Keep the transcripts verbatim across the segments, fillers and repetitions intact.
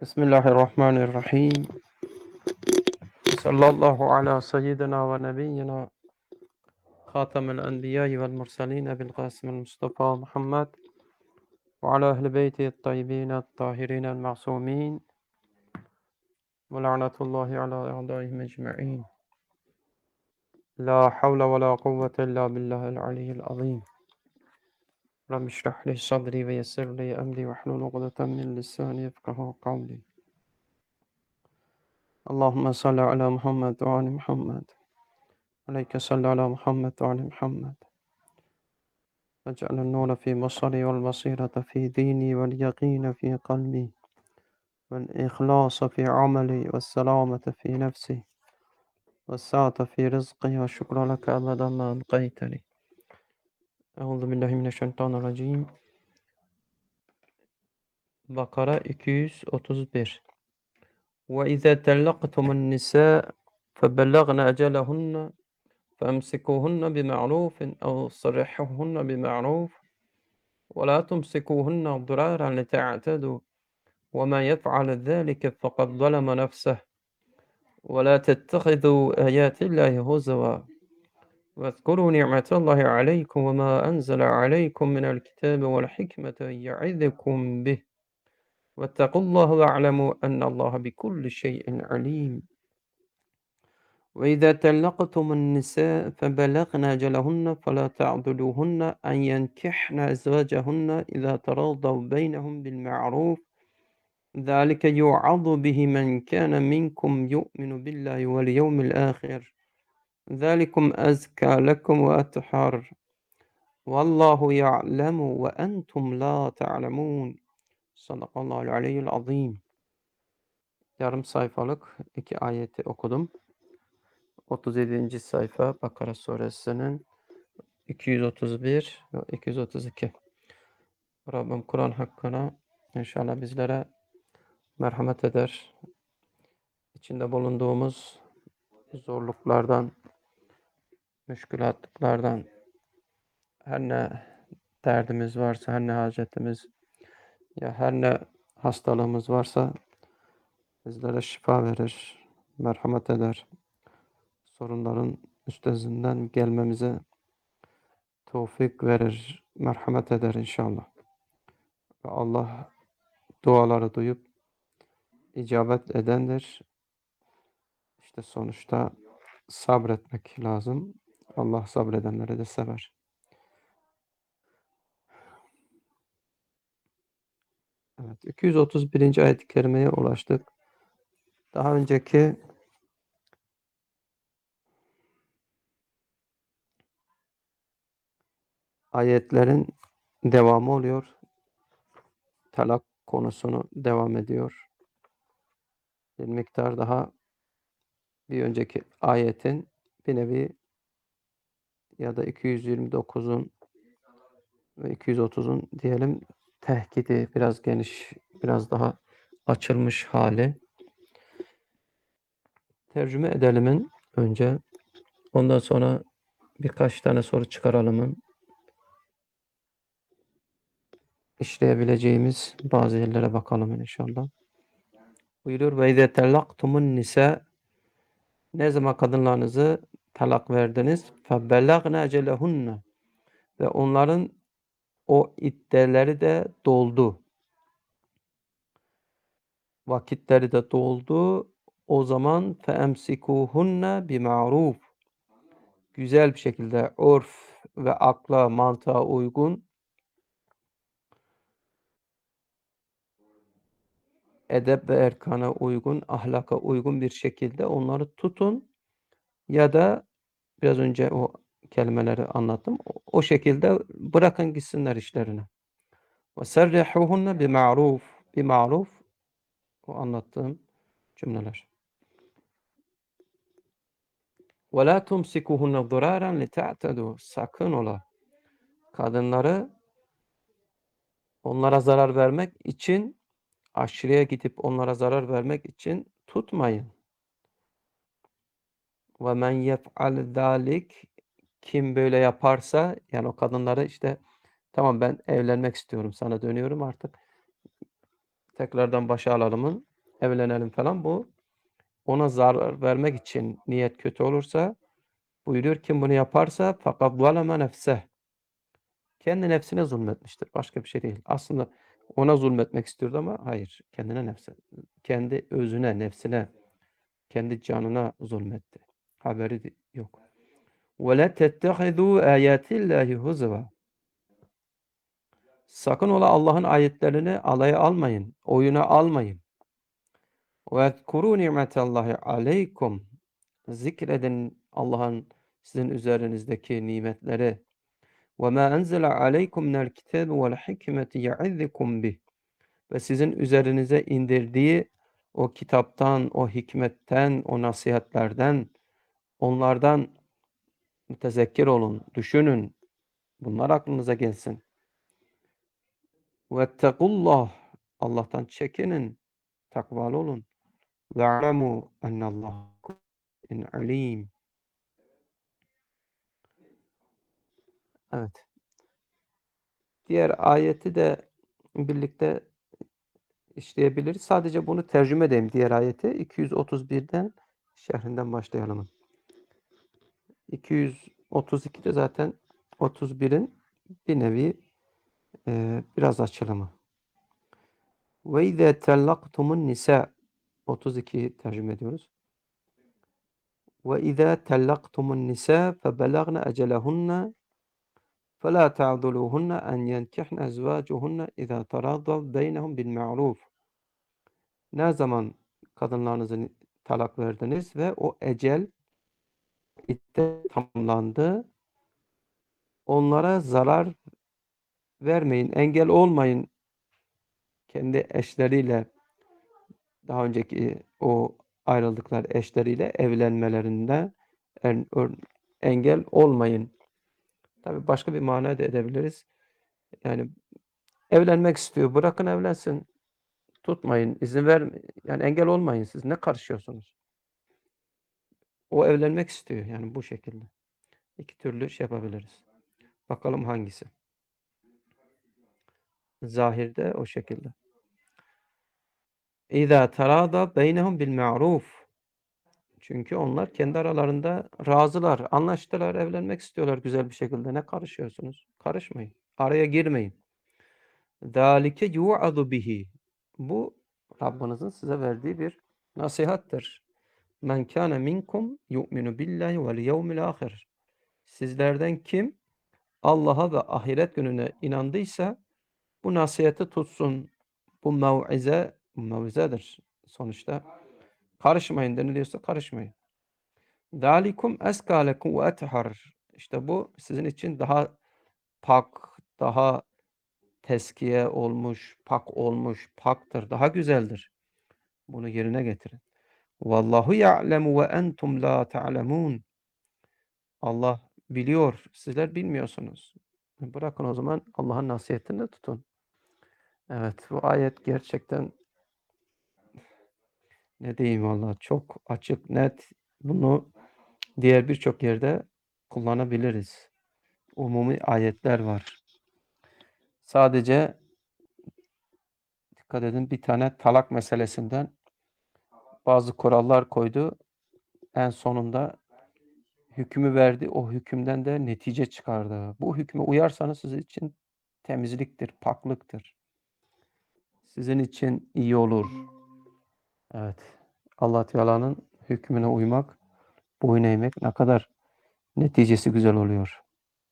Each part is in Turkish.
Bismillahirrahmanirrahim. Sallallahu ala seyyidina ve nebiyyina Hatemel enbiya'i vel mursalin Ebil Qasimil Mustafa Muhammed ve ala ehli beyti tayyibin tahirin el ma'sumin ve la'natullahi ala a'daihim ecma'in. La havle ve la kuvvete illa billahil aliyyil azim. Rabbi şrah li sadri ve yessir li emri ve hlul uqdeten min lisani yefkahu kavli. Allahümme salli ala Muhammed ve ali Muhammed. Aleyke salli ala Muhammed ve ali Muhammed. واجعل النور في بصري والبصيرة في ديني واليقين في قلبي والإخلاص في عملي والسلامة في نفسي والسعة في رزقي والشكر لك أبدا ما أبقيتني. أعوذ بالله من الشيطان الرجيم. Bakara iki yüz otuz bir. وَإِذَا تَلَّقْتُمُ النِّسَاءَ فَبَلَّغْنَ أَجَلَهُنَّ فَأَمْسِكُوهُنَّ بِمَعْرُوفٍ أَوْ صَرِّحُوهُنَّ بِمَعْرُوفٍ وَلَا تُمْسِكُوهُنَّ ضِرَارًا لِتَعْتَدُوا وَمَنْ يَفْعَلْ ذَلِكَ فَقَدْ ظَلَمَ نَفْسَهُ وَلَا تَتَّخِذُوا آيَاتِ اللَّهِ هُزُوًا وَاذْكُرُوا نِعْمَةَ اللَّهِ عَلَيْكُمْ وَمَا أَنْزَلَ عَلَيْكُمْ مِنَ الْكِتَابِ وَالْحِكْمَةِ يَعِظُكُمْ بِهِ وَاتَّقُوا اللَّهَ وَاعْلَمُوا أَنَّ اللَّهَ بِكُلِّ شَيْءٍ عَلِيمٌ. وَإِذَا طَلَّقْتُمُ النِّسَاءَ فَبَلَغْنَ أَجَلَهُنَّ فَلَا تَعْضُلُوهُنَّ أَنْ يَنكِحْنَ أَزْوَاجَهُنَّ إِذَا تَرَاضَوْا بَيْنَهُم بِالْمَعْرُوفِ ذَلِكَ يُوعَظُ بِهِ مَنْ كَانَ مِنْكُمْ يُؤْمِنُ بِاللَّهِ وَالْيَوْمِ الْآخِرِ ذَلِكُمْ أَزْكَى لَكُمْ وَأَطْهَرُ وَاللّٰهُ يَعْلَمُ وَأَنْتُمْ لَا تَعْلَمُونَ. Sadakallahul aliyyil azim. Yarım sayfalık iki ayeti okudum. otuz yedinci sayfa Bakara suresinin iki yüz otuz bir ve iki yüz otuz iki. Rabbim Kur'an hakkına inşallah bizlere merhamet eder. İçinde bulunduğumuz zorluklardan, müşkülatlardan, her ne derdimiz varsa, her ne hacetimiz, ya her ne hastalığımız varsa bizlere şifa verir, merhamet eder. Sorunların üstesinden gelmemize tevfik verir, merhamet eder inşallah. Ve Allah duaları duyup icabet edendir. İşte sonuçta sabretmek lazım. Allah sabredenleri de sever. Evet, iki yüz otuz birinci ayet-i kerimeye ulaştık. Daha önceki ayetlerin devamı oluyor. Talak konusunu devam ediyor. Bir miktar daha bir önceki ayetin bir nevi ya da iki yüz yirmi dokuzun ve iki yüz otuzun diyelim tehkidi biraz geniş, biraz daha açılmış hali. Tercüme edelimin önce. Ondan sonra birkaç tane soru çıkaralımın. İşleyebileceğimiz bazı yerlere bakalım inşallah. Buyuruyor ve izâ tellaktumun nisa, ne zaman kadınlarınızı talak verdiniz, febellagna ecelehunne, ve onların o iddeleri de doldu. Vakitleri de doldu. O zaman feemsikuhunne bima'ruf, güzel bir şekilde örf ve akla, mantığa uygun, edep ve erkana uygun, ahlaka uygun bir şekilde onları tutun ya da biraz önce o kelimeleri anlattım. O, o şekilde bırakın gitsinler işlerine. Ve serrihuhunne bima'ruf, bima'ruf, o anlattığım cümleler. Ve la tumsikuhunne ziraran lita'tedu, sakın ola kadınları onlara zarar vermek için, aşırıya gidip onlara zarar vermek için tutmayın. Ve men yef'al zalik, kim böyle yaparsa, yani o kadınları işte tamam ben evlenmek istiyorum, sana dönüyorum artık, tekrardan başa alalımın evlenelim falan, bu ona zarar vermek için niyet kötü olursa buyuruyor, kim bunu yaparsa fakat zaleme nefseh. Kendi nefsine zulmetmiştir. Başka bir şey değil. Aslında ona zulmetmek istiyordu ama hayır. Kendine nefse. Kendi özüne, nefsine, kendi canına zulmetti. Haberi yok. وَلَا تَتَّخِذُوا آيَاتِ اللّٰهِ هُزُوًا. Sakın ola Allah'ın ayetlerini alaya almayın. Oyuna almayın. وَاذْكُرُوا نِعْمَةَ اللّٰهِ عَلَيْكُمْ. Zikredin Allah'ın sizin üzerinizdeki nimetleri. وَمَا أَنْزَلَ عَلَيْكُمْ مِنَ الْكِتَابِ وَالْحِكْمَةِ يَعِظُكُمْ بِهِ. Ve sizin üzerinize indirdiği o kitaptan, o hikmetten, o nasihatlerden, onlardan mütezekkir olun, düşünün. Bunlar aklınıza gelsin. وَاتَّقُوا Allah'tan çekinin, takvalı olun. وَاعْلَمُوا اَنَّ اللّٰهَ alim. Evet. Diğer ayeti de birlikte işleyebiliriz. Sadece bunu tercüme edeyim, diğer ayeti. iki yüz otuz birden şerhinden başlayalım. iki yüz otuz ikide zaten otuz birin bir nevi e, biraz açılımı. Ve izâ tellaktumun nisa, otuz ikiyi tercüme ediyoruz. Ve izâ tellaktumun nisa febelagna ecelehunne فَلَا تَعْضُلُوهُنَّ أَنْ يَنْكِحْنَ أَزْوَاجُهُنَّ إِذَا تَرَاضَوْا بَيْنَهُمْ بِالْمَعْرُوفِ. Ne zaman kadınlarınızı talak verdiniz ve o ecel iddet tamamlandı, onlara zarar vermeyin, engel olmayın, kendi eşleriyle, daha önceki o ayrıldıkları eşleriyle evlenmelerinde en, engel olmayın. Tabii başka bir mana da edebiliriz. Yani evlenmek istiyor, bırakın evlensin. Tutmayın, izin vermeyin. Yani engel olmayın, siz ne karışıyorsunuz? O evlenmek istiyor, yani bu şekilde. İki türlü şey yapabiliriz. Bakalım hangisi? Zahirde o şekilde. İzâ terâda beynehum bil ma'ruf. Çünkü onlar kendi aralarında razılar, anlaştılar, evlenmek istiyorlar güzel bir şekilde. Ne karışıyorsunuz? Karışmayın. Araya girmeyin. Zâlike yu'adu bihi. Bu Rabbinizin size verdiği bir nasihattir. Men kâne minkum yu'minu billahi vel yevmil âhir. Sizlerden kim Allah'a ve ahiret gününe inandıysa bu nasihati tutsun. Bu mev'ize, mev'izedir sonuçta. Karışmayın deniliyorsa karışmayın. Dalikum eska lekum ve ethar. İşte bu sizin için daha pak, daha teskiye olmuş, pak olmuş, paktır, daha güzeldir. Bunu yerine getirin. Vallahu ya'lemu ve entum la ta'lemun. Allah biliyor, sizler bilmiyorsunuz. Bırakın o zaman Allah'ın nasihatini tutun. Evet, bu ayet gerçekten ne diyeyim valla çok açık, net. Bunu diğer birçok yerde kullanabiliriz. Umumi ayetler var. Sadece dikkat edin, bir tane talak meselesinden bazı kurallar koydu. En sonunda hükmü verdi. O hükümden de netice çıkardı. Bu hükme uyarsanız sizin için temizliktir, paklıktır. Sizin için iyi olur. Evet. Allah Teala'nın hükmüne uymak, boyun eğmek ne kadar neticesi güzel oluyor.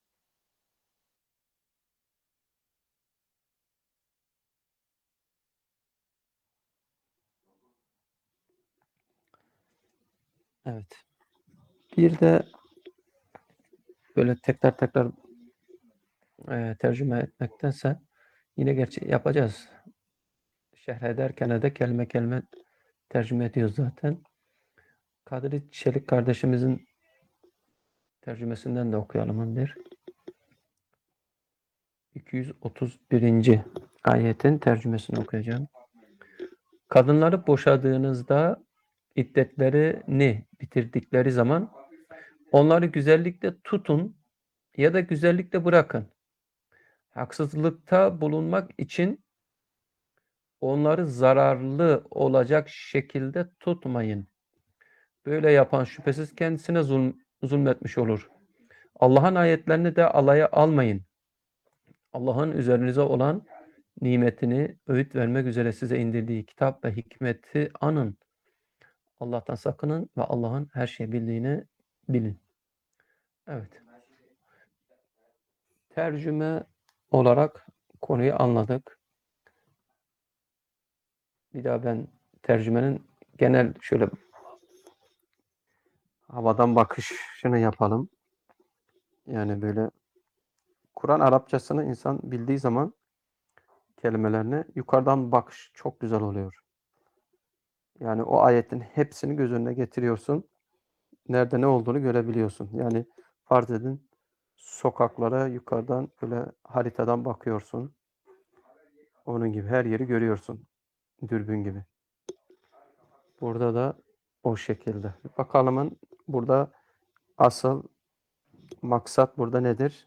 Evet. Bir de böyle tekrar tekrar e, tercüme etmektense yine gerçi yapacağız. Şerh ederken de kelime kelime tercüme ediyoruz zaten. Kadri Çelik kardeşimizin tercümesinden de okuyalım bir. iki yüz otuz birinci ayetin tercümesini okuyacağım. Kadınları boşadığınızda iddetlerini bitirdikleri zaman onları güzellikle tutun ya da güzellikle bırakın. Haksızlıkta bulunmak için onları zararlı olacak şekilde tutmayın. Böyle yapan şüphesiz kendisine zulm, zulmetmiş olur. Allah'ın ayetlerini de alaya almayın. Allah'ın üzerinize olan nimetini öğüt vermek üzere size indirdiği kitap ve hikmeti anın. Allah'tan sakının ve Allah'ın her şeyi bildiğini bilin. Evet. Tercüme olarak konuyu anladık. Bir daha ben tercümenin genel şöyle havadan bakışını yapalım. Yani böyle Kur'an Arapçasını insan bildiği zaman kelimelerini yukarıdan bakış çok güzel oluyor. Yani o ayetin hepsini göz önüne getiriyorsun. Nerede ne olduğunu görebiliyorsun. Yani farz edin sokaklara yukarıdan böyle haritadan bakıyorsun. Onun gibi her yeri görüyorsun. Dürbün gibi. Burada da o şekilde. Bakalımın burada asıl maksat burada nedir?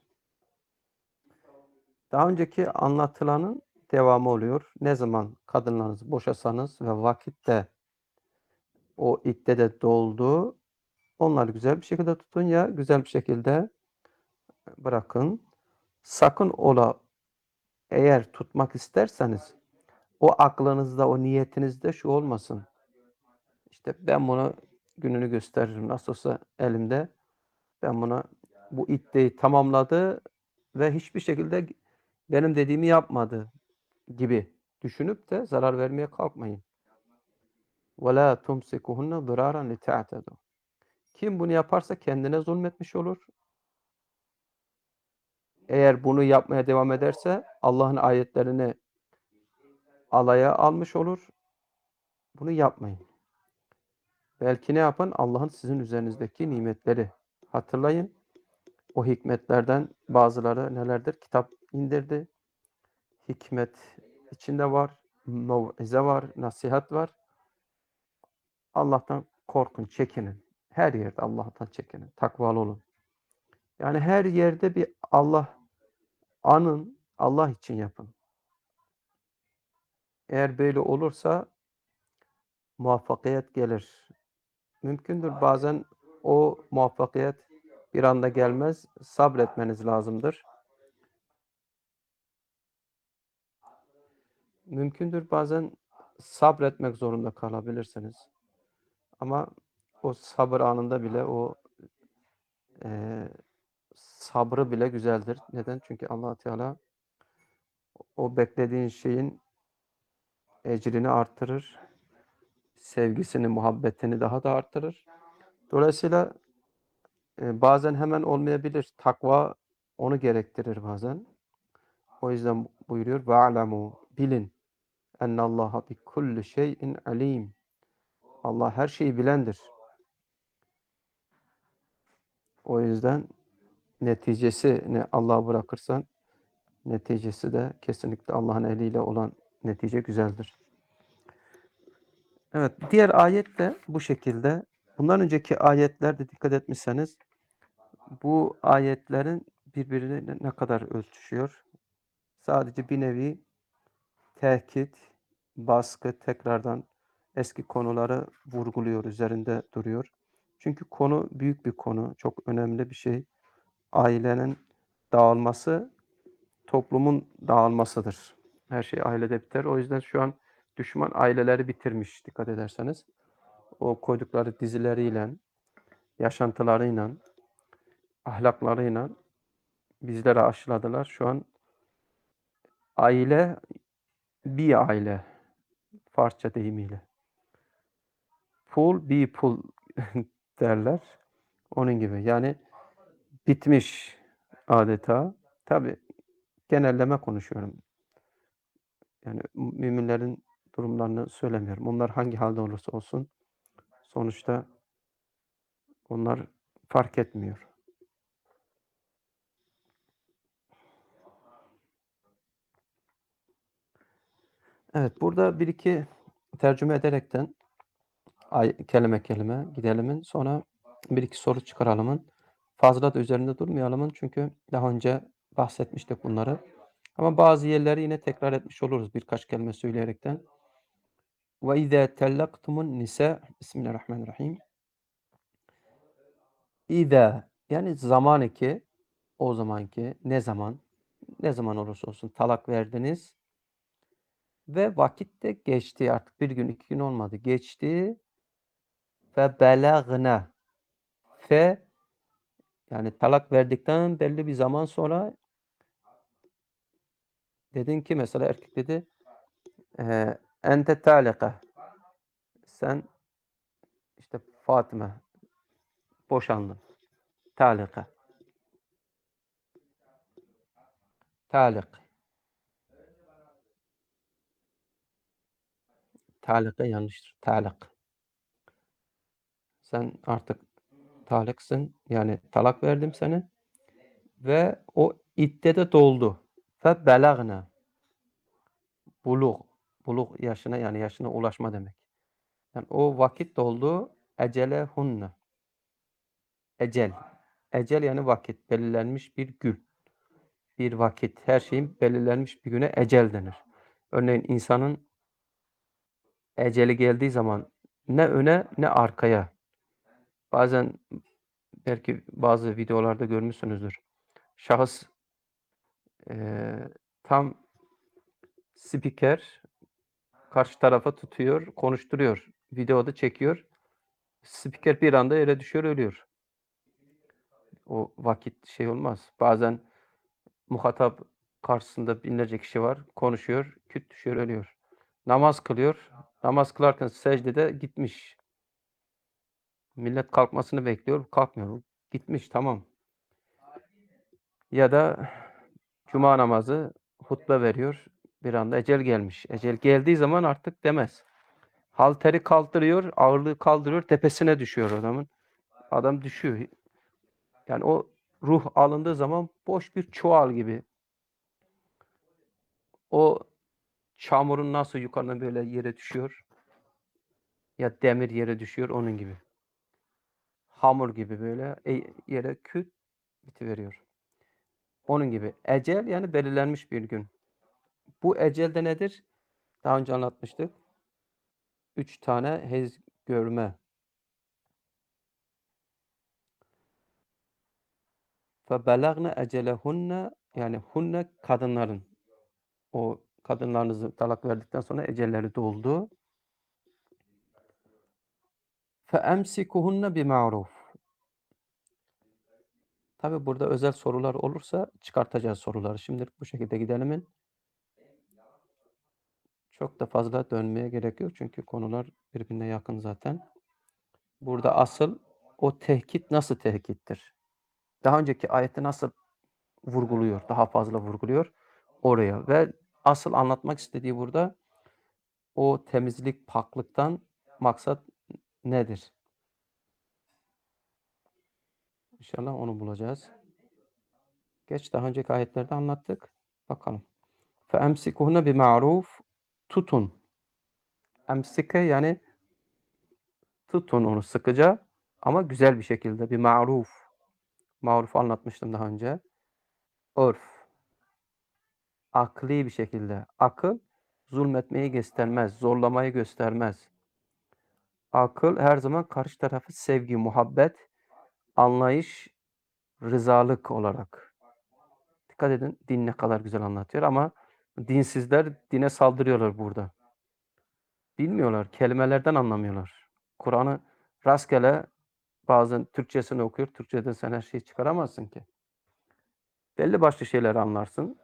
Daha önceki anlatılanın devamı oluyor. Ne zaman kadınlarınızı boşasanız ve vakitte o idde de doldu, onları güzel bir şekilde tutun ya güzel bir şekilde bırakın. Sakın ola eğer tutmak isterseniz o aklınızda, o niyetinizde şu olmasın. İşte ben bunu gününü gösteririm. Nasıl olsa elimde. Ben buna bu iddiayı tamamladı ve hiçbir şekilde benim dediğimi yapmadı gibi düşünüp de zarar vermeye kalkmayın. وَلَا تُمْسِكُهُنَّ ضِرَارًا لِتَعْتَدُوا. Kim bunu yaparsa kendine zulmetmiş olur. Eğer bunu yapmaya devam ederse Allah'ın ayetlerini alaya almış olur. Bunu yapmayın. Belki ne yapın? Allah'ın sizin üzerinizdeki nimetleri hatırlayın. O hikmetlerden bazıları nelerdir? Kitap indirdi. Hikmet içinde var. Mev'ize var. Nasihat var. Allah'tan korkun, çekinin. Her yerde Allah'tan çekinin. Takvalı olun. Yani her yerde bir Allah anın, Allah için yapın. Eğer böyle olursa muvaffakiyet gelir. Mümkündür bazen o muvaffakiyet bir anda gelmez. Sabretmeniz lazımdır. Mümkündür bazen sabretmek zorunda kalabilirsiniz. Ama o sabır anında bile o e, sabrı bile güzeldir. Neden? Çünkü Allah Teala o beklediğin şeyin ecrini artırır. Sevgisini, muhabbetini daha da artırır. Dolayısıyla e, bazen hemen olmayabilir. Takva onu gerektirir bazen. O yüzden buyuruyor ve'lemu bilin ennallaha bi kulli şeyin alim. Allah her şeyi bilendir. O yüzden neticesini Allah'a bırakırsan neticesi de kesinlikle Allah'ın eliyle olan netice güzeldir. Evet, diğer ayet de bu şekilde. Bundan önceki ayetlerde dikkat etmişseniz bu ayetlerin birbirine ne kadar ölçüşüyor? Sadece bir nevi tehkit, baskı, tekrardan eski konuları vurguluyor, üzerinde duruyor. Çünkü konu büyük bir konu, çok önemli bir şey. Ailenin dağılması, toplumun dağılmasıdır. Her şey ailede biter. O yüzden şu an düşman aileleri bitirmiş, dikkat ederseniz. O koydukları dizileriyle, yaşantılarıyla, ahlaklarıyla bizlere aşıladılar. Şu an aile bir aile, Farsça deyimiyle. Pul bir pul derler. Onun gibi. Yani bitmiş adeta. Tabi genelleme konuşuyorum. Yani müminlerin durumlarını söylemiyorum. Onlar hangi halde olursa olsun sonuçta onlar fark etmiyor. Evet, burada bir iki tercüme ederekten ay, kelime kelime gidelim. Sonra bir iki soru çıkaralım. Fazla da üzerinde durmayalım çünkü daha önce bahsetmiştik bunları. Ama bazı yerleri yine tekrar etmiş oluruz birkaç kelime söyleyerekten. Ve izâ tellaktumun nisa Bismillahirrahmanirrahim. İzâ yani zaman ki o zamanki ne zaman ne zaman olursa olsun talak verdiniz ve vakit de geçti artık bir gün iki gün olmadı geçti ve belagna fe yani talak verdikten belli bir zaman sonra dedin ki mesela erkek dedi eee ente talika sen işte Fatıma boşandın. Talika. Talik. Talika yanlıştır. Talik. Sen artık taliksin. Yani talak verdim seni ve o iddede doldu. Fe belagna. Bulug. Bulug yaşına yani yaşına ulaşma demek. Yani o vakit doldu. Ecelehunne. Ecel. Ecel yani vakit. Belirlenmiş bir gün. Bir vakit. Her şeyin belirlenmiş bir güne ecel denir. Örneğin insanın eceli geldiği zaman ne öne ne arkaya. Bazen belki bazı videolarda görmüşsünüzdür. Şahıs eee, tam spiker karşı tarafa tutuyor, konuşturuyor. Videoda çekiyor. Spiker bir anda yere düşüyor, ölüyor. O vakit şey olmaz. Bazen muhatap karşısında binlerce kişi var, konuşuyor, küt düşüyor, ölüyor. Namaz kılıyor. Namaz kılarken secdede gitmiş. Millet kalkmasını bekliyor, kalkmıyor. Gitmiş, tamam. Ya da cuma namazı hutbe veriyor. Bir anda ecel gelmiş. Ecel geldiği zaman artık demez. Halteri kaldırıyor, ağırlığı kaldırıyor, tepesine düşüyor adamın. Adam düşüyor. Yani o ruh alındığı zaman boş bir çuval gibi. O çamurun nasıl yukarıdan böyle yere düşüyor ya demir yere düşüyor onun gibi. Hamur gibi böyle e, yere küt bitiveriyor. Onun gibi. Ecel yani belirlenmiş bir gün. Bu ecel de nedir? Daha önce anlatmıştık. Üç tane hez görme. فَبَلَغْنَ اَجَلَهُنَّ yani hunne kadınların. O kadınlarınızı talak verdikten sonra ecelleri doldu. فَاَمْسِكُهُنَّ بِمَعْرُوفٍ Tabi burada özel sorular olursa çıkartacağız soruları. Şimdilik bu şekilde gidelim. Çok da fazla dönmeye gerek yok çünkü konular birbirine yakın zaten. Burada asıl o tehkit nasıl tehkittir? Daha önceki ayette nasıl vurguluyor, daha fazla vurguluyor oraya ve asıl anlatmak istediği burada o temizlik, paklıktan maksat nedir? İnşallah onu bulacağız. Geç daha önceki ayetlerde anlattık. Bakalım. فَاَمْسِكُهُنَّ بِمَعْرُوفٍ Tutun. Emsike yani tutun onu sıkıca ama güzel bir şekilde. Bir maruf. Maruf anlatmıştım daha önce. Örf. Akli bir şekilde. Akıl zulmetmeyi göstermez. Zorlamayı göstermez. Akıl her zaman karşı tarafı sevgi, muhabbet, anlayış, rızalık olarak. Dikkat edin din ne kadar güzel anlatıyor ama dinsizler dine saldırıyorlar burada. Bilmiyorlar, kelimelerden anlamıyorlar. Kur'an'ı rastgele bazen Türkçesini okuyor, Türkçeden sen her şeyi çıkaramazsın ki. Belli başlı şeyleri anlarsın.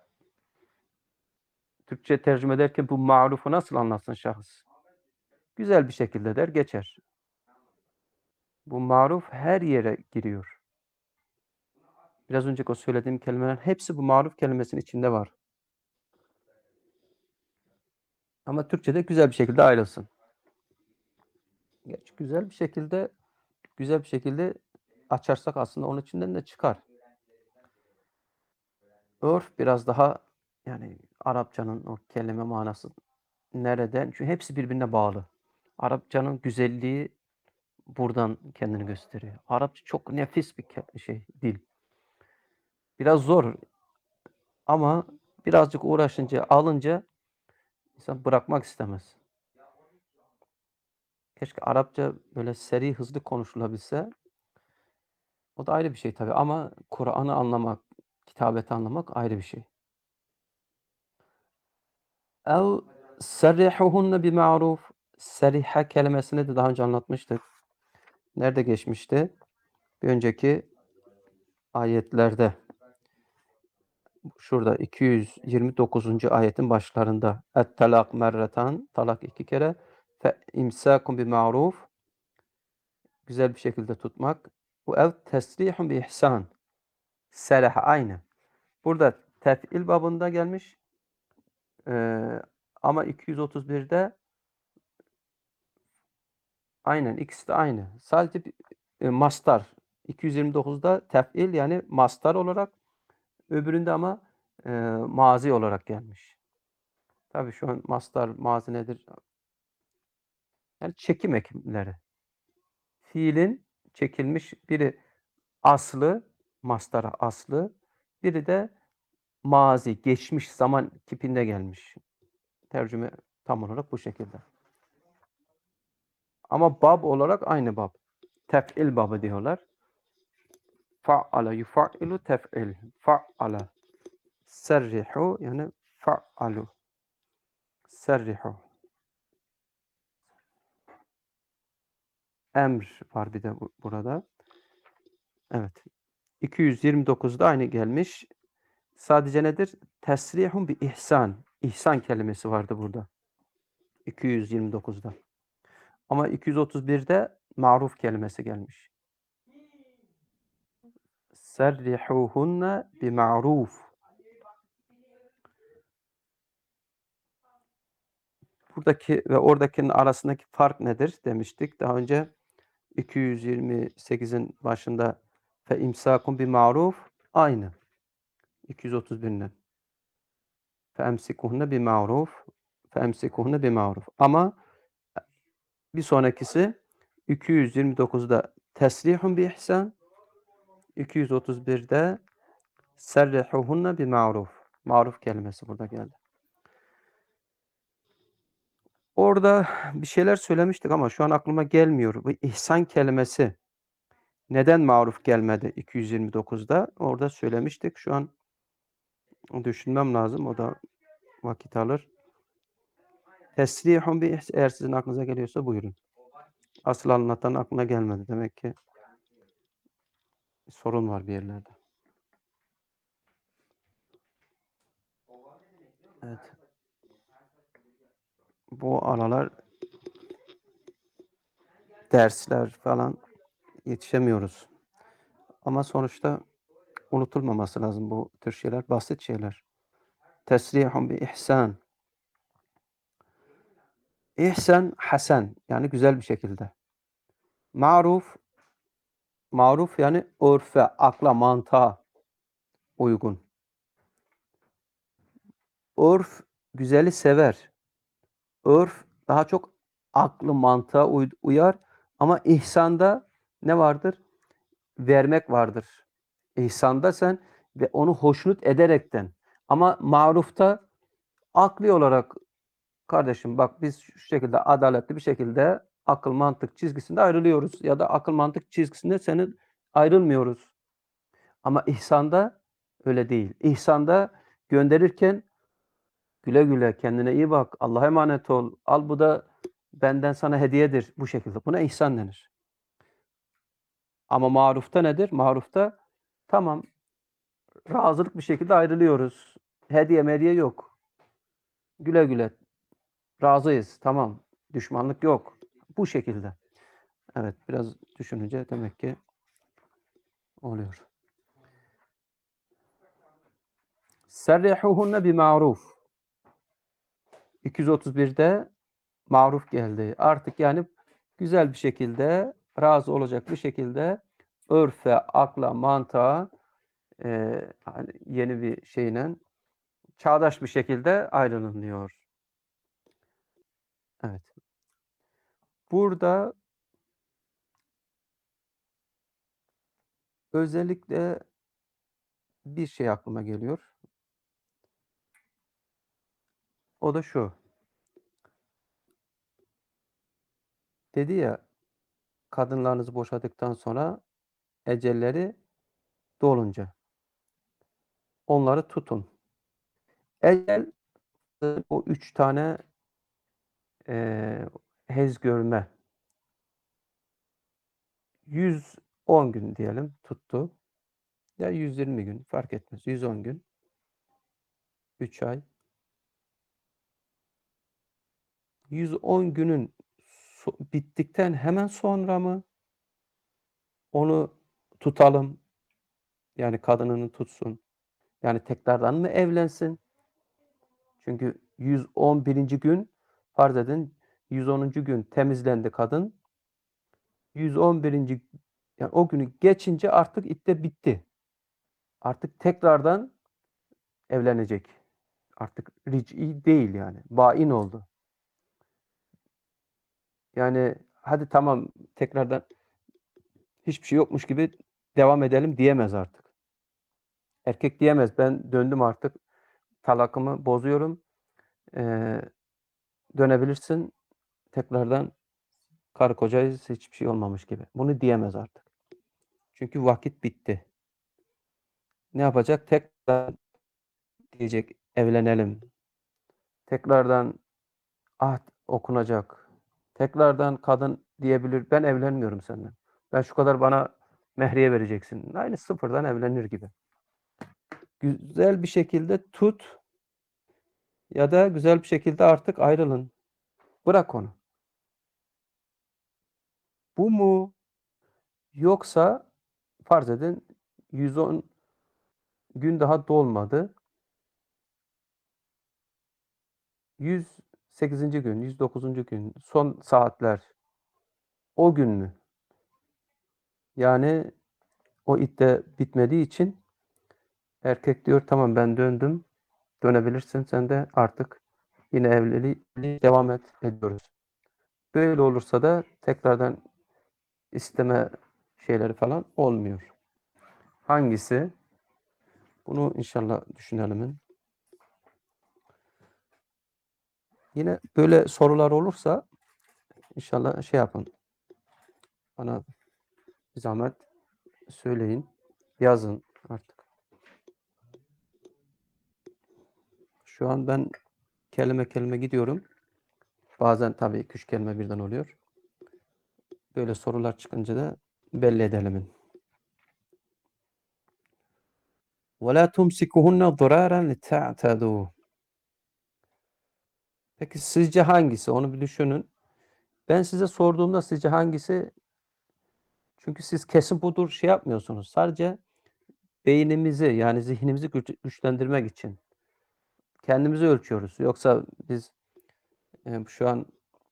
Türkçe tercüme ederken bu marufu nasıl anlatsın şahıs? Güzel bir şekilde der, geçer. Bu maruf her yere giriyor. Biraz önceki o söylediğim kelimeler hepsi bu maruf kelimesinin içinde var. Ama Türkçe'de güzel bir şekilde ayrılsın. Geç, güzel bir şekilde güzel bir şekilde açarsak aslında onun içinden de çıkar. Örf biraz daha yani Arapçanın o kelime manası nereden? Çünkü hepsi birbirine bağlı. Arapçanın güzelliği buradan kendini gösteriyor. Arapça çok nefis bir şey, dil. Biraz zor ama birazcık uğraşınca, alınca insan bırakmak istemez. Keşke Arapça böyle seri, hızlı konuşulabilse. O da ayrı bir şey tabii ama Kur'an'ı anlamak, kitabeti anlamak ayrı bir şey. Ev serrihuhunne bima'ruf. Seriha kelimesini de daha önce anlatmıştık. Nerede geçmişti? Bir önceki ayetlerde. Şurada iki yüz yirmi dokuzuncu ayetin başlarında. Et-talak merratan. Talak iki kere. Fe imsakun bima'ruf. Güzel bir şekilde tutmak. Bu ev tesrihun bi ihsan. Seraha aynı. Burada tef'il babında gelmiş. Ee, ama iki yüz otuz birde aynen ikisi de aynı. Sadece bir, e, mastar. iki yüz yirmi dokuzda tef'il yani mastar olarak, öbüründe ama e, mazi olarak gelmiş. Tabii şu an mastar, mazi nedir? Yani çekim ekimleri. Fiilin çekilmiş biri aslı, mastara aslı, biri de mazi, geçmiş zaman kipinde gelmiş. Tercüme tam olarak bu şekilde. Ama bab olarak aynı bab. Tef'il babı diyorlar. Fa'ala yufa'ilu tef'il. Fa'ala. Serrihu yani fa'alu. Serrihu. Emr var bir de bu, burada. Evet. iki yüz yirmi dokuzda aynı gelmiş. Sadece nedir? Tesrihun bi ihsan. İhsan kelimesi vardı burada. iki yüz yirmi dokuzda. Ama iki yüz otuz birde maruf kelimesi gelmiş. Serrihuhunne bi ma'ruf. Buradaki ve oradakinin arasındaki fark nedir demiştik. Daha önce iki yüz yirmi sekizin başında fe imsakun bi ma'ruf aynı. iki yüz otuz birden. Fe emsikuhunne bi ma'ruf. Fe emsikuhunne bi ma'ruf. Ama bir sonrakisi iki yüz yirmi dokuzda tesrihun bi ihsan. iki yüz otuz birde serrihuhunne bi ma'ruf. Maruf kelimesi burada geldi. Orada bir şeyler söylemiştik ama şu an aklıma gelmiyor. Bu ihsan kelimesi neden maruf gelmedi iki yüz yirmi dokuzda? Orada söylemiştik. Şu an düşünmem lazım. O da vakit alır. Tesrihun bi ihsan. Eğer sizin aklınıza geliyorsa buyurun. Asıl anlatan aklına gelmedi. Demek ki bir sorun var bir yerlerde. Evet. Bu aralar dersler falan yetişemiyoruz. Ama sonuçta unutulmaması lazım bu tür şeyler. Basit şeyler. Tesrihun bi ihsan. İhsan, hasen. Yani güzel bir şekilde. Maruf, maruf yani örfe, akla, mantığa uygun. Örf güzeli sever. Örf daha çok aklı, mantığa uyar. Ama ihsanda ne vardır? Vermek vardır. İhsanda sen ve onu hoşnut ederekten. Ama marufta akli olarak kardeşim bak biz şu şekilde adaletli bir şekilde akıl mantık çizgisinde ayrılıyoruz. Ya da akıl mantık çizgisinde senin ayrılmıyoruz. Ama ihsanda öyle değil. İhsanda gönderirken güle güle kendine iyi bak. Allah'a emanet ol. Al bu da benden sana hediyedir. Bu şekilde. Buna ihsan denir. Ama marufta nedir? Marufta tamam razılık bir şekilde ayrılıyoruz. Hediye mediye yok. Güle güle. Razıyız. Tamam. Düşmanlık yok. Bu şekilde. Evet. Biraz düşününce demek ki oluyor. Serrihuhunne bi ma'ruf. iki yüz otuz birde maruf geldi. Artık yani güzel bir şekilde, razı olacak bir şekilde örfe, akla, mantığa e, hani yeni bir şeyle çağdaş bir şekilde ayrılınıyor. Evet. Burada özellikle bir şey aklıma geliyor. O da şu. Dedi ya, kadınlarınızı boşadıktan sonra ecelleri dolunca onları tutun. Ecel o üç tane eee hez görme. yüz on gün diyelim tuttu. Ya yüz yirmi gün fark etmez. yüz on gün. üç ay. yüz on günün so bittikten hemen sonra mı onu tutalım? Yani kadınını tutsun. Yani tekrardan mı evlensin? Çünkü yüz on birinci gün farz edin yüz onuncu gün temizlendi kadın. yüz on birinci yani o günü geçince artık iddet bitti. Artık tekrardan evlenecek. Artık ric'i değil yani. Bain oldu. Yani hadi tamam tekrardan hiçbir şey yokmuş gibi devam edelim diyemez artık. Erkek diyemez. Ben döndüm artık. Talakımı bozuyorum. Ee, dönebilirsin. Tekrardan karı kocayız. Hiçbir şey olmamış gibi. Bunu diyemez artık. Çünkü vakit bitti. Ne yapacak? Tekrar diyecek evlenelim. Tekrardan ahd okunacak. Tekrardan kadın diyebilir ben evlenmiyorum seninle. Ben şu kadar bana mehriye vereceksin. Aynı sıfırdan evlenir gibi. Güzel bir şekilde tut ya da güzel bir şekilde artık ayrılın. Bırak onu. Bu mu? Yoksa farz edin yüz on gün daha dolmadı. yüz sekizinci gün, yüz dokuzuncu gün, son saatler o gün mü? Yani o iddet bitmediği için erkek diyor tamam ben döndüm. Dönebilirsin sen de artık yine evliliğe devam et ediyoruz. Böyle olursa da tekrardan isteme şeyleri falan olmuyor. Hangisi? Bunu inşallah düşünelim. Yine böyle sorular olursa inşallah şey yapın. Bana bir zahmet söyleyin. Yazın artık. Şu an ben kelime kelime gidiyorum. Bazen tabii iki üç kelime birden oluyor. Böyle sorular çıkınca da belli edelim. وَلَا تُمْسِكُهُنَّ ضِرَارًا لِتَعْتَدُوا. Peki sizce hangisi? Onu bir düşünün. Ben size sorduğumda sizce hangisi? Çünkü siz kesin budur şey yapmıyorsunuz. Sadece beynimizi yani zihnimizi güçlendirmek için kendimizi ölçüyoruz. Yoksa biz e, şu an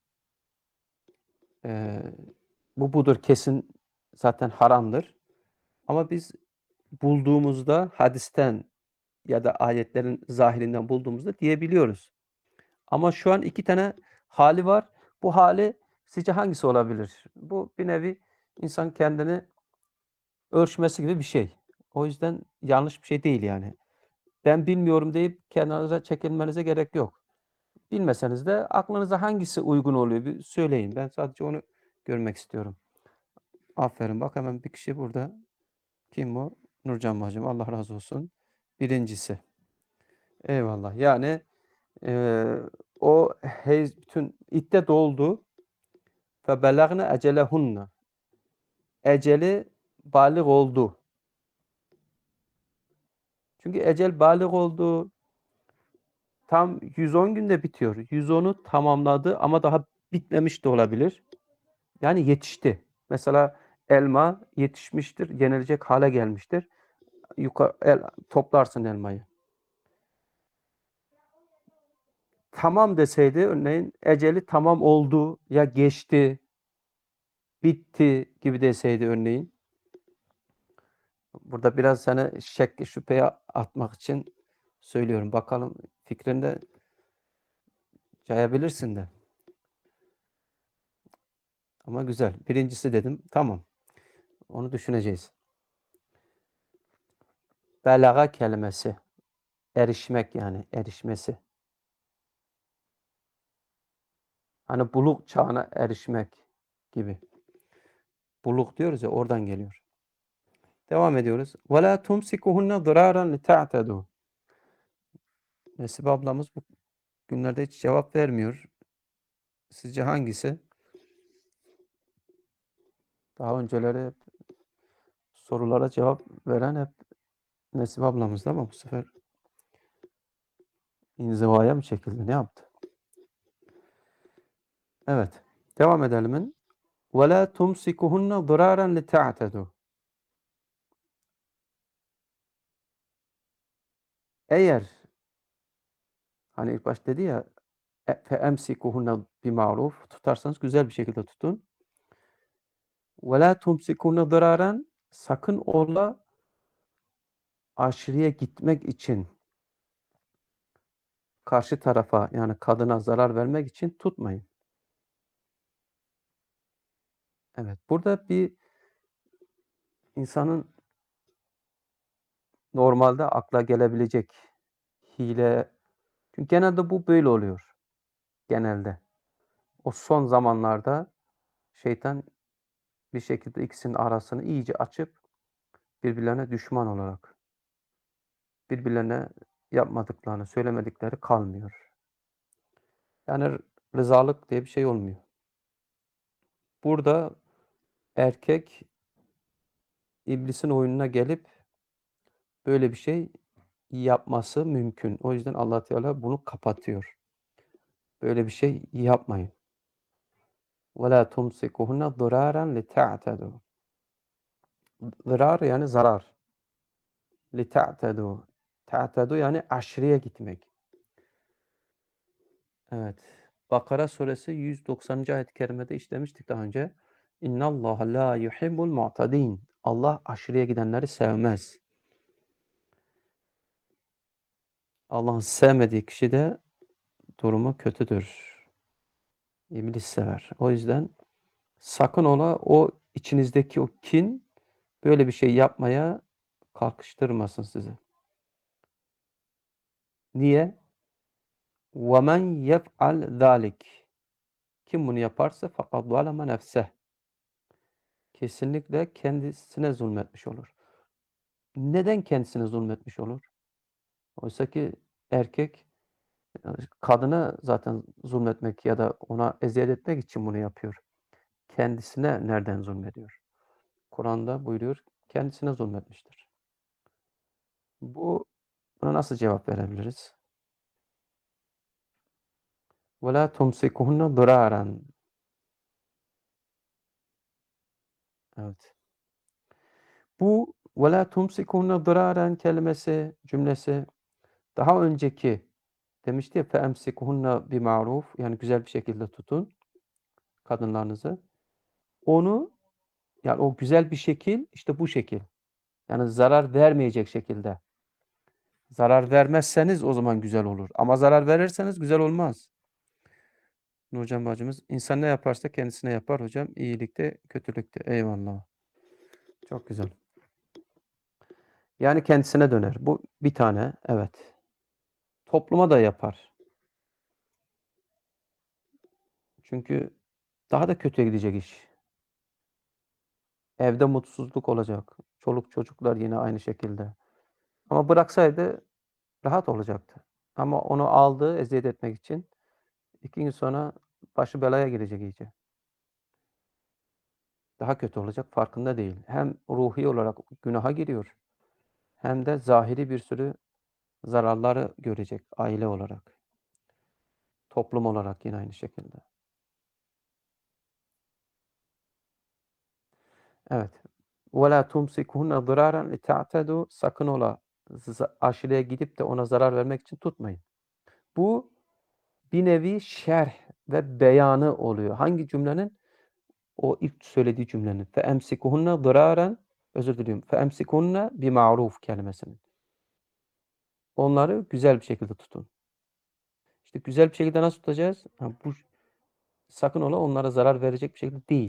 e, bu budur kesin zaten haramdır. Ama biz bulduğumuzda hadisten ya da ayetlerin zahirinden bulduğumuzda diyebiliyoruz. Ama şu an iki tane hali var. Bu hali sizce hangisi olabilir? Bu bir nevi insan kendini ölçmesi gibi bir şey. O yüzden yanlış bir şey değil yani. Ben bilmiyorum deyip kenarınıza çekilmenize gerek yok. Bilmeseniz de aklınıza hangisi uygun oluyor bir söyleyin. Ben sadece onu görmek istiyorum. Aferin bak hemen bir kişi burada. Kim o? Nurcan bacım Allah razı olsun. Birincisi. Eyvallah. Yani eee, o heyz bütün iddet doldu. Fe belagne ecelehunne. Eceli balik oldu. Çünkü ecel balik oldu. Tam yüz on günde bitiyor. yüz onu tamamladı ama daha bitmemiş de olabilir. Yani yetişti. Mesela elma yetişmiştir, yenilecek hale gelmiştir. Yukarı el, toplarsın elmayı. Tamam deseydi örneğin eceli tamam oldu ya geçti, bitti gibi deseydi örneğin. Burada biraz seni şek şüpheye atmak için söylüyorum. Bakalım fikrinde cayabilirsin de. Ama güzel. Birincisi dedim. Tamam. Onu düşüneceğiz. Belaga kelimesi. Erişmek yani. Erişmesi. Hani buluk çağına erişmek gibi. Buluk diyoruz ya, oradan geliyor. Devam ediyoruz. وَلَا تُمْسِكُهُنَّ ضِرَارًا لِتَعْتَدُوا. Nesibe ablamız bu günlerde hiç cevap vermiyor. Sizce hangisi? Daha önceleri hep sorulara cevap veren hep Nesibe ablamızdı ama bu sefer inzivaya mı çekildi? Ne yaptı? Evet. Devam edelim. وَلَا تُمْسِكُهُنَّ ضِرَارًا لِتَعْتَدُوا. Eğer hani ilk başta dedi ya فَاَمْسِكُهُنَّ بِمَعْرُوف, tutarsanız güzel bir şekilde tutun. وَلَا تُمْسِكُهُنَّ ضِرَارًا, sakın ola aşırıya gitmek için karşı tarafa, yani kadına zarar vermek için tutmayın. Evet. Burada bir insanın normalde akla gelebilecek hile, çünkü genelde bu böyle oluyor. Genelde. O son zamanlarda şeytan bir şekilde ikisinin arasını iyice açıp birbirlerine düşman olarak, birbirlerine yapmadıklarını, söylemedikleri kalmıyor. Yani rızalık diye bir şey olmuyor. Burada erkek iblisin oyununa gelip böyle bir şey yapması mümkün. O yüzden Allah Teala bunu kapatıyor. Böyle bir şey yapmayın. وَلَا تُمْسِكُهُنَّ ضِرَارًا لِتَعْتَدُوا. Dırar yani zarar. لِتَعْتَدُوا. Ta'tadu yani aşırıya gitmek. Evet. Bakara suresi yüz doksanıncı ayet-i kerimede işlemiştik daha önce. اِنَّ اللّٰهَ لَا يُحِبُّ الْمُعْتَد۪ينَ. Allah aşırıya gidenleri sevmez. Allah'ın sevmediği kişi de durumu kötüdür. İblis sever. O yüzden sakın ola o içinizdeki o kin böyle bir şey yapmaya kalkıştırmasın sizi. Niye? وَمَنْ يَفْعَلْ ذَٰلِكِ. Kim bunu yaparsa فَقَدْ ظَلَمَ نَفْسَهُ. Kesinlikle kendisine zulmetmiş olur. Neden kendisine zulmetmiş olur? Oysa ki erkek kadına zaten zulmetmek ya da ona eziyet etmek için bunu yapıyor. Kendisine nereden zulmediyor? Kur'an'da buyuruyor, kendisine zulmetmiştir. Bu buna nasıl cevap verebiliriz? وَلَا تُمْسِكُهُنَّ ضِرَارًا. Evet. Bu وَلَا تُمْسِكُهُنَّ ضِرَارًا kelimesi, cümlesi daha önceki demişti ya فَاَمْسِكُهُنَّ بِمَعْرُوف, yani güzel bir şekilde tutun kadınlarınızı. Onu, yani o güzel bir şekil işte bu şekil. Yani zarar vermeyecek şekilde. Zarar vermezseniz o zaman güzel olur. Ama zarar verirseniz güzel olmaz. Nurcan bacımız, insan ne yaparsa kendisine yapar hocam. İyilikte, kötülükte. Eyvallah. Çok güzel. Yani kendisine döner. Bu bir tane, evet. Topluma da yapar. Çünkü daha da kötüye gidecek iş. Evde mutsuzluk olacak. Çoluk çocuklar yine aynı şekilde. Ama bıraksaydı rahat olacaktı. Ama onu aldı eziyet etmek için. İki gün sonra başı belaya girecek iyice. Daha kötü olacak, farkında değil. Hem ruhi olarak günaha giriyor, hem de zahiri bir sürü zararları görecek aile olarak. Toplum olarak yine aynı şekilde. Evet. وَلَا تُمْسِكُهُنَّ ضِرَارًا لِتَعْتَدُوا. Sakın ola aşırıya gidip de ona zarar vermek için tutmayın. Bu bir nevi şerh ve beyanı oluyor. Hangi cümlenin? O ilk söylediği cümlenin. فَاَمْسِكُهُنَّ ضِرَارًا, özür diliyorum. فَاَمْسِكُهُنَّ بِمَعْرُوف kelimesinin. Onları güzel bir şekilde tutun. İşte güzel bir şekilde nasıl tutacağız? Ha, bu sakın ola onlara zarar verecek bir şekilde değil.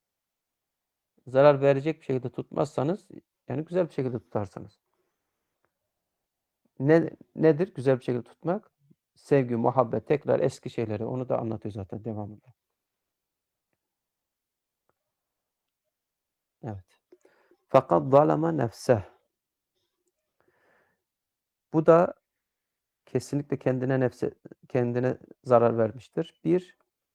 Zarar verecek bir şekilde tutmazsanız, yani güzel bir şekilde tutarsınız. Ne nedir güzel bir şekilde tutmak? sevgi, muhabbet, tekrar eski şeyleri, onu da anlatıyor zaten devamında. Evet. Fakat zalama nefseh. Bu da kesinlikle kendine nefse kendine zarar vermiştir. Bir,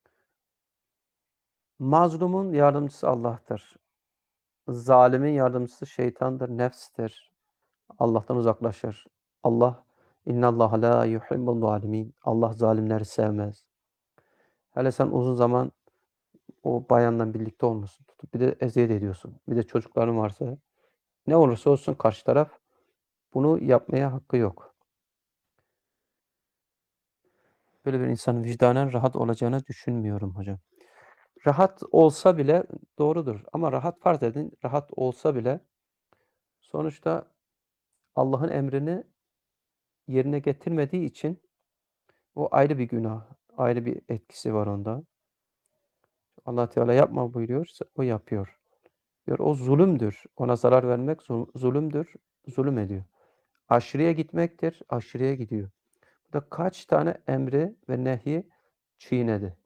mazlumun yardımcısı Allah'tır. Zalimin yardımcısı şeytandır, nefstir. Allah'tan uzaklaşır. Allah innallaha la yuhibbul zalimin. Allah zalimleri sevmez. Hele sen uzun zaman o bayanla birlikte olmuşsun. Tutup bir de eziyet ediyorsun. Bir de çocukların varsa ne olursa olsun karşı taraf bunu yapmaya hakkı yok. Böyle bir insanın vicdanen rahat olacağını düşünmüyorum hocam. Rahat olsa bile doğrudur ama rahat farz edin, rahat olsa bile sonuçta Allah'ın emrini yerine getirmediği için o ayrı bir günah, ayrı bir etkisi var onda. Allah Teala yapma buyuruyor, o yapıyor. Diyor o zulümdür. Ona zarar vermek zulümdür, zulüm ediyor. Aşırıya gitmektir, aşırıya gidiyor. Bu da kaç tane emri ve nehyi çiğnedi.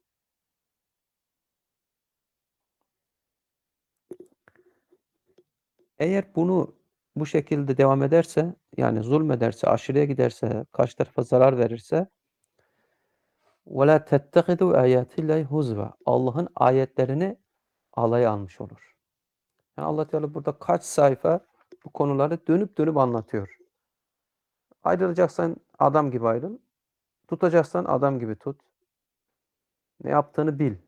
Eğer bunu bu şekilde devam ederse, yani zulmederse, aşırıya giderse, karşı tarafa zarar verirse وَلَا تَتَّخِذُوا آيَاتِ اللّٰهِ هُزْوًا Allah'ın ayetlerini alaya almış olur. Yani Allah Teala burada kaç sayfa bu konuları dönüp dönüp anlatıyor. Ayrılacaksan adam gibi ayrıl, tutacaksan adam gibi tut. Ne yaptığını bil.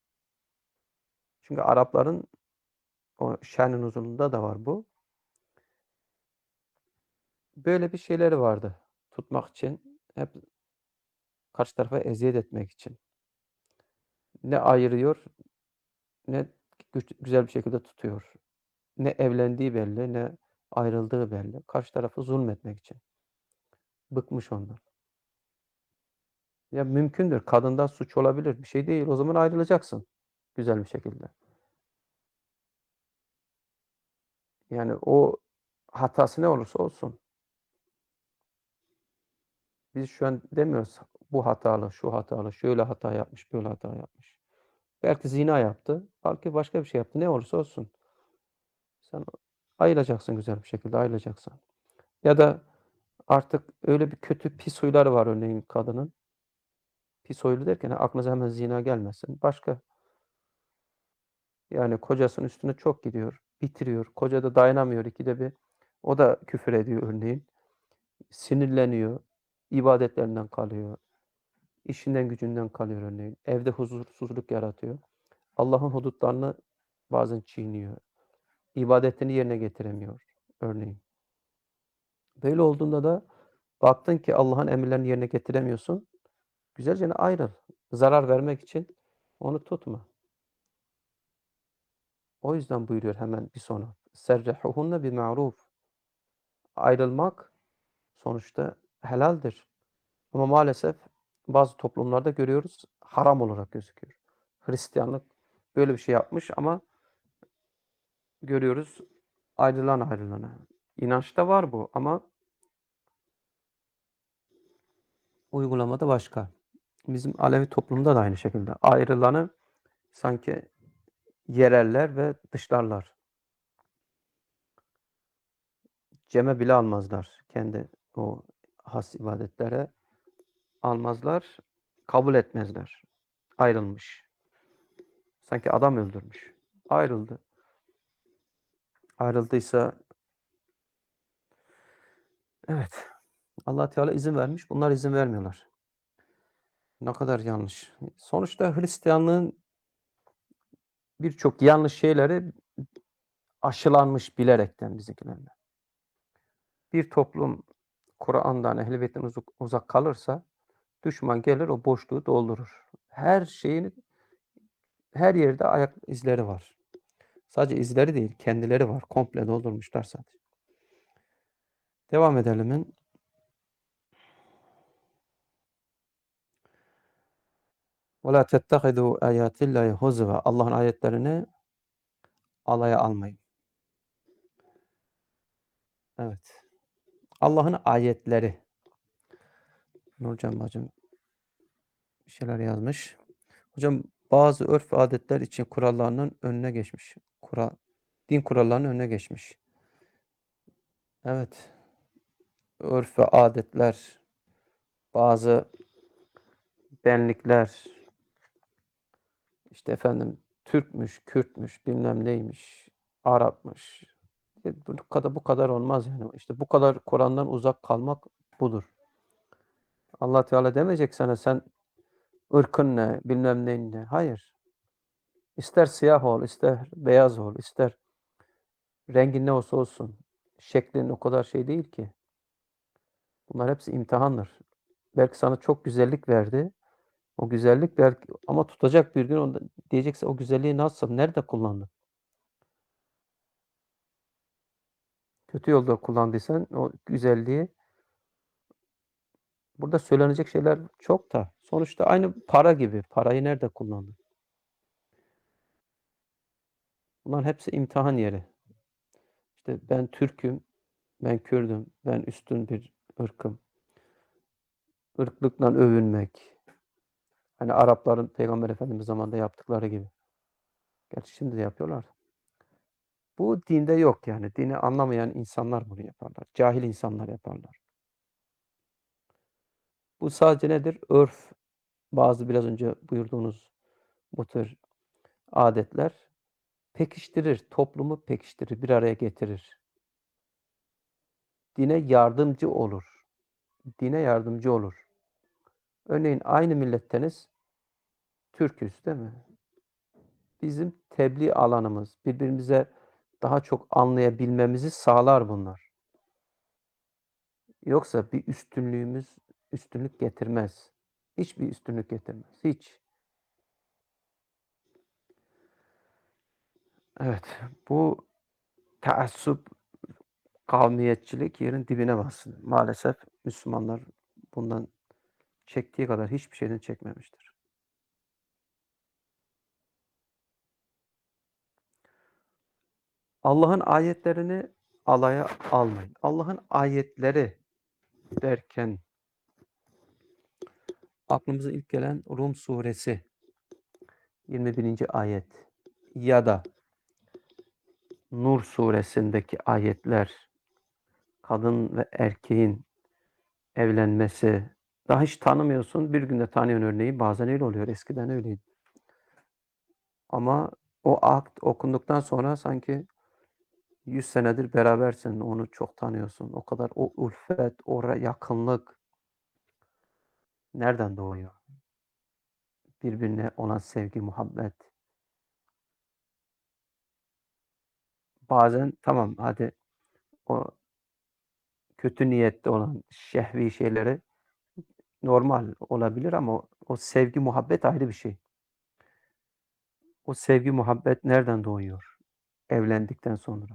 Çünkü Arapların o şen-i nuzulunda da var bu. Böyle bir şeyleri vardı. Tutmak için, hep karşı tarafa eziyet etmek için. Ne ayırıyor, ne güzel bir şekilde tutuyor. Ne evlendiği belli, ne ayrıldığı belli. Karşı tarafı zulmetmek için. Bıkmış ondan. Ya mümkündür. Kadından suç olabilir. Bir şey değil. O zaman ayrılacaksın. Güzel bir şekilde. Yani o hatası ne olursa olsun. Biz şu an demiyoruz bu hatalı, şu hatalı, şöyle hata yapmış, böyle hata yapmış. Belki zina yaptı, belki başka bir şey yaptı. Ne olursa olsun. Sen ayrılacaksın güzel bir şekilde, ayrılacaksın. Ya da artık öyle bir kötü pis huyları var örneğin kadının. Pis huylu derken aklınıza hemen zina gelmesin. Başka yani kocasının üstüne çok gidiyor, bitiriyor. Koca da dayanamıyor ikide bir. O da küfür ediyor örneğin. Sinirleniyor, ibadetlerinden kalıyor, işinden gücünden kalıyor örneğin. Evde huzursuzluk yaratıyor. Allah'ın hudutlarını bazen çiğniyor. İbadetini yerine getiremiyor örneğin. Böyle olduğunda da baktın ki Allah'ın emirlerini yerine getiremiyorsun. Güzelce ayrıl. Zarar vermek için onu tutma. O yüzden buyuruyor hemen bir sonra. Serrihuhunne bi ma'ruf. Ayrılmak sonuçta helaldir. Ama maalesef bazı toplumlarda görüyoruz haram olarak gözüküyor. Hristiyanlık böyle bir şey yapmış ama görüyoruz ayrılan ayrılana. İnançta var bu ama uygulamada başka. Bizim Alevi toplumunda da aynı şekilde. Ayrılanı sanki yereller ve dışlarlar. Ceme bile almazlar. Kendi o has ibadetlere almazlar, kabul etmezler. Ayrılmış. Sanki adam öldürmüş. Ayrıldı. Ayrıldıysa evet. Allah Teala izin vermiş. Bunlar izin vermiyorlar. Ne kadar yanlış. Sonuçta Hristiyanlığın birçok yanlış şeyleri aşılanmış bilerekten bizimkilerle. Bir toplum Kur'an'dan, Ehl-i Beyt'ten uzak, uzak kalırsa düşman gelir o boşluğu doldurur. Her şeyin her yerde ayak izleri var. Sadece izleri değil, kendileri var. Komple doldurmuşlar sadece. Devam edelim. وَلَا تَتَّخِذُوا آيَاتِ اللّٰهِ هُزُوًا Allah'ın ayetlerini alaya almayın. Evet. Allah'ın ayetleri. Nurcan bacım şeyler yazmış. Hocam bazı örf ve adetler için kurallarının önüne geçmiş. Kural, din kurallarının önüne geçmiş. Evet. Örf ve adetler, bazı benlikler, işte efendim Türkmüş, Kürtmüş, bilmem neymiş, Arapmış. E, Bu kadar bu kadar olmaz yani. İşte bu kadar Kur'an'dan uzak kalmak budur. Allah Teala demeyecek sana sen ırkın ne, bilmem neyin ne. Hayır. İster siyah ol, ister beyaz ol, ister rengin ne olsa olsun. Şeklin o kadar şey değil ki. Bunlar hepsi imtihandır. Belki sana çok güzellik verdi. O güzellik belki ama tutacak bir gün onda diyecekse o güzelliği nasıl, nerede kullandın? Kötü yolda kullandıysan o güzelliği burada söylenecek şeyler çok da sonuçta aynı para gibi. Parayı nerede kullandın? Bunların hepsi imtihan yeri. İşte ben Türk'üm, ben Kürd'üm, ben üstün bir ırkım. Irklıkla övünmek. Hani Arapların Peygamber Efendimiz zamanında yaptıkları gibi. Gerçi şimdi de yapıyorlar. Bu dinde yok yani. Dini anlamayan insanlar bunu yaparlar. Cahil insanlar yaparlar. Bu sadece nedir? Örf. Bazı biraz önce buyurduğunuz bu tür adetler pekiştirir, toplumu pekiştirir, bir araya getirir. Dine yardımcı olur. Dine yardımcı olur. Örneğin aynı milletteniz, Türk'üz değil mi? Bizim tebliğ alanımız, birbirimize daha çok anlayabilmemizi sağlar bunlar. Yoksa bir üstünlüğümüz üstünlük getirmez. Hiçbir üstünlük getirmez. Hiç. Evet. Bu taassup, kavmiyetçilik yerin dibine bassın. Maalesef Müslümanlar bundan çektiği kadar hiçbir şeyden çekmemiştir. Allah'ın ayetlerini alaya almayın. Allah'ın ayetleri derken aklımıza ilk gelen Rum suresi yirmi birinci ayet ya da Nur suresindeki ayetler, kadın ve erkeğin evlenmesi, daha hiç tanımıyorsun, bir günde tanıyorsun örneği, bazen öyle oluyor, eskiden öyleydi. Ama o akt okunduktan sonra sanki yüz senedir berabersin, onu çok tanıyorsun. O kadar o ulfet, o yakınlık nereden doğuyor? Birbirine olan sevgi, muhabbet. Bazen tamam hadi o kötü niyetli olan şehvi şeyleri normal olabilir ama o, o sevgi, muhabbet ayrı bir şey. O sevgi, muhabbet nereden doğuyor? Evlendikten sonra.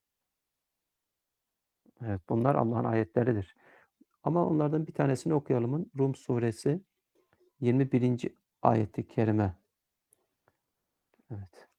Evet, bunlar Allah'ın ayetleridir. Ama onlardan bir tanesini okuyalım. Rum suresi yirmi birinci ayeti kerime. Evet.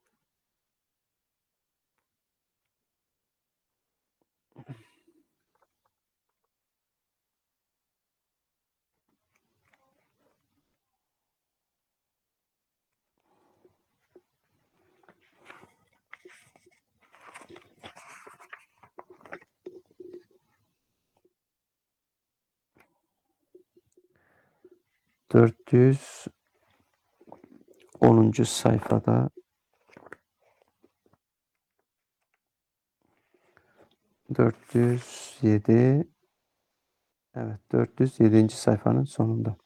dört yüz onuncu sayfada dört yüz yedi, evet, dört yüz yedinci sayfanın sonunda.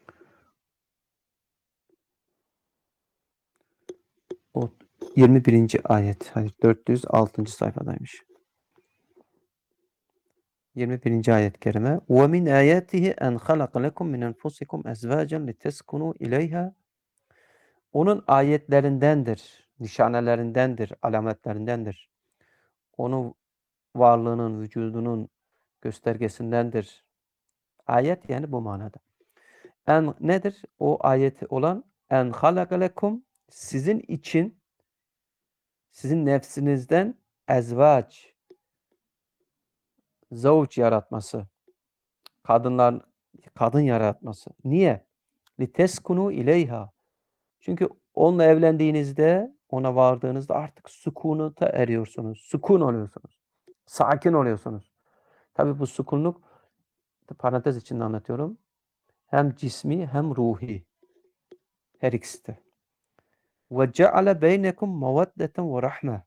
O yirmi birinci ayet. Hayır, dört yüz altıncı sayfadaymış. yirmi birinci ayet kerime. وَمِنْ آيَاتِهِ أَنْ خَلَقَ لَكُمْ مِنْ أَنْفُسِكُمْ أَزْوَاجًا لِتَسْكُنُوا إِلَيْهَا. Onun ayetlerindendir, nişanelerindendir, alametlerindendir. Onun varlığının, vücudunun göstergesindendir. Ayet yani bu manada. En nedir? O ayeti olan en halaka lekum, sizin için, sizin nefsinizden ezvaç, zavç yaratması, kadınlar kadın yaratması. Niye? لِتَسْكُنُوا اِلَيْهَا. Çünkü onunla evlendiğinizde, ona vardığınızda artık sükûnata eriyorsunuz. Sükûn oluyorsunuz. Sakin oluyorsunuz. Tabii bu sükûnluk, parantez içinde anlatıyorum, hem cismi hem ruhi. Her ikisi de. وَجَعَلَ بَيْنَكُمْ مَوَدَّةً وَرَحْمَةً.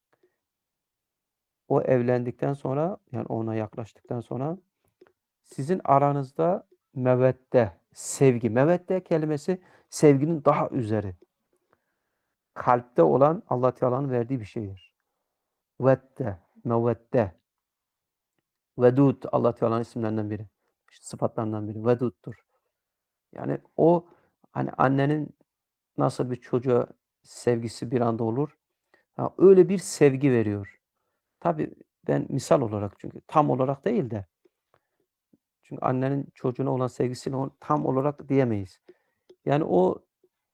O evlendikten sonra, yani ona yaklaştıktan sonra sizin aranızda mevedde, sevgi. Mevedde kelimesi sevginin daha üzeri. Kalpte olan Allah Teala'nın verdiği bir şeydir. Vedde, mevedde. Vedud Allah Teala'nın isimlerinden biri. İşte sıfatlarından biri. Vedud'dur. Yani o, hani annenin nasıl bir çocuğa sevgisi bir anda olur. Ha, öyle bir sevgi veriyor. Tabii ben misal olarak, çünkü tam olarak değil de, çünkü annenin çocuğuna olan sevgisini o tam olarak diyemeyiz. Yani o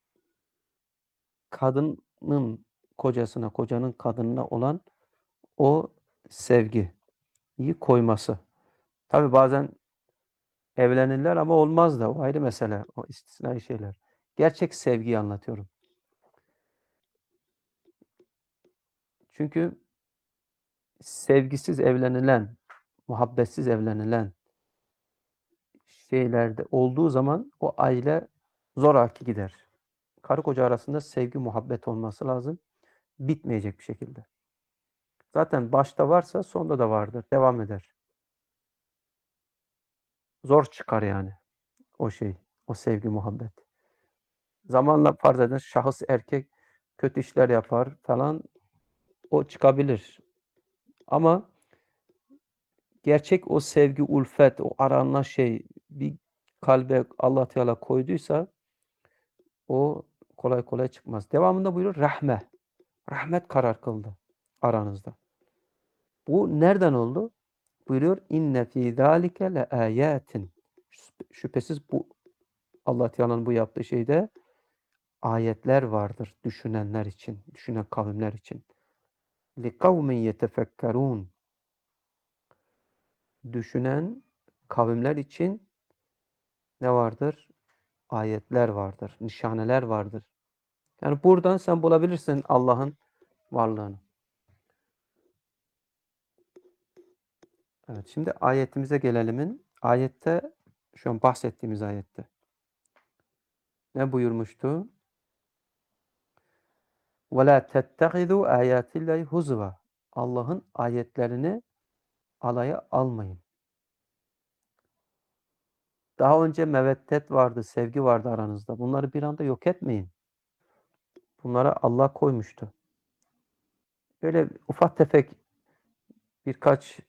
kadının kocasına, kocanın kadınına olan o sevgiyi koyması. Tabii bazen evlenirler ama olmaz da, o ayrı mesele. O istisnai şeyler. Gerçek sevgiyi anlatıyorum. Çünkü sevgisiz evlenilen, muhabbetsiz evlenilen şeylerde olduğu zaman o aile zoraki gider. Karı koca arasında sevgi, muhabbet olması lazım. Bitmeyecek bir şekilde. Zaten başta varsa sonda da vardır. Devam eder. Zor çıkar yani o şey, o sevgi, muhabbet. Zamanla farz edin şahıs erkek kötü işler yapar falan, o çıkabilir. Ama gerçek o sevgi, ulfet, o aranan şey bir kalbe Allah Teala koyduysa o kolay kolay çıkmaz. Devamında buyuruyor rahme. Rahmet karar kıldı aranızda. Bu nereden oldu? Buyuruyor inne fî zâlike leâyâtin. Şüphesiz bu Allah Teala'nın bu yaptığı şeyde ayetler vardır düşünenler için, düşünen kavimler için. لِقَوْمٍ يَتَفَكَّرُونَ. Düşünen kavimler için ne vardır? Ayetler vardır, nişaneler vardır. Yani buradan sen bulabilirsin Allah'ın varlığını. Evet, şimdi ayetimize gelelim. Ayette, şu an bahsettiğimiz ayette ne buyurmuştu? وَلَا تَتَّخِذُوا آيَاتِ اللّٰهِ هُزُوًا. Allah'ın ayetlerini alaya almayın. Daha önce meveddet vardı, sevgi vardı aranızda. Bunları bir anda yok etmeyin. Bunlara Allah koymuştu. Böyle ufak tefek birkaç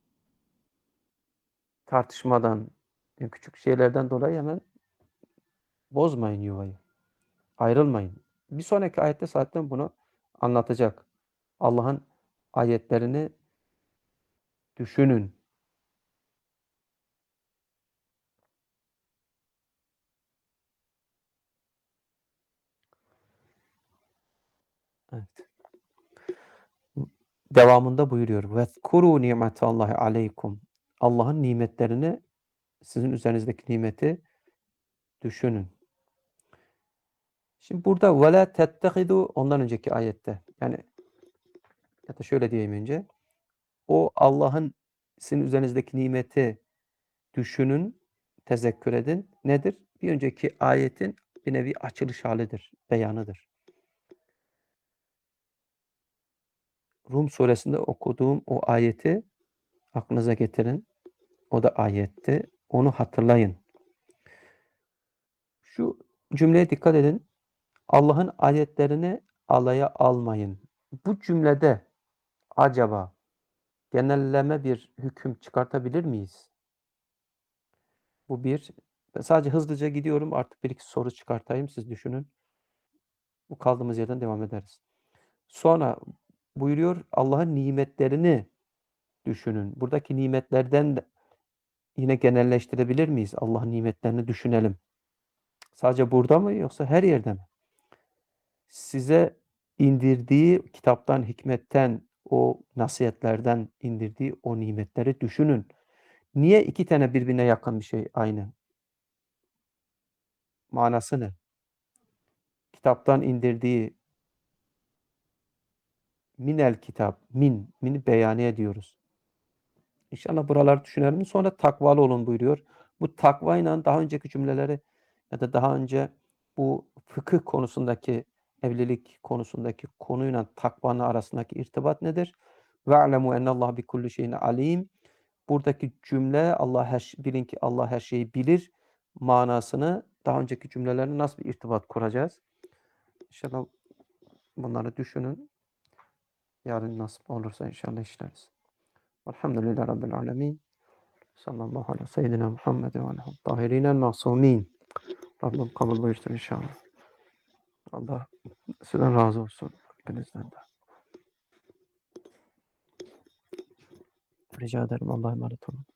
tartışmadan, küçük şeylerden dolayı hemen bozmayın yuvayı. Ayrılmayın. Bir sonraki ayette zaten bunu anlatacak. Allah'ın ayetlerini düşünün. Evet. Devamında buyuruyor. وَذْكُرُوا نِعْمَةَ اللّٰهِ عَلَيْكُمْ. Allah'ın nimetlerini, sizin üzerinizdeki nimeti düşünün. Şimdi burada وَلَا تَتَّخِذُوا, ondan önceki ayette, yani ya da şöyle diyeyim önce. O Allah'ın sizin üzerinizdeki nimeti düşünün, tezekkür edin. Nedir? Bir önceki ayetin bir nevi açılış halidir, beyanıdır. Rum suresinde okuduğum o ayeti aklınıza getirin. O da ayetti. Onu hatırlayın. Şu cümleye dikkat edin. Allah'ın ayetlerini alaya almayın. Bu cümlede acaba genelleme bir hüküm çıkartabilir miyiz? Bu bir. Ben sadece hızlıca gidiyorum. Artık bir iki soru çıkartayım. Siz düşünün. Bu kaldığımız yerden devam ederiz. Sonra buyuruyor Allah'ın nimetlerini düşünün. Buradaki nimetlerden de yine genelleştirebilir miyiz? Allah'ın nimetlerini düşünelim. Sadece burada mı yoksa her yerde mi? Size indirdiği kitaptan, hikmetten, o nasihatlerden indirdiği o nimetleri düşünün. Niye iki tane birbirine yakın bir şey aynı manası ne? Kitaptan indirdiği minel kitap, min, mini beyaniye diyoruz. İnşallah buraları düşünelim. Sonra takvalı olun buyuruyor. Bu takvayla daha önceki cümleleri ya da daha önce bu fıkıh konusundaki, evlilik konusundaki konuyla takvanın arasındaki irtibat nedir? Ve'lemu ennallah bi kulli şeyin alim. Buradaki cümle Allah her bilin ki Allah her şeyi bilir manasını daha önceki cümlelerine nasıl bir irtibat kuracağız? İnşallah bunları düşünün. Yarın nasip olursa inşallah işleriz. Elhamdülillahi Rabbil alemin. Sallallahu aleyhi ve seyyidina Muhammed ve aleyhi tahirinel masumin. Rabbim kabul buyursun inşallah. Allah sizden razı olsun. Hepinizden de. Rica ederim. Allah'a emanet olun.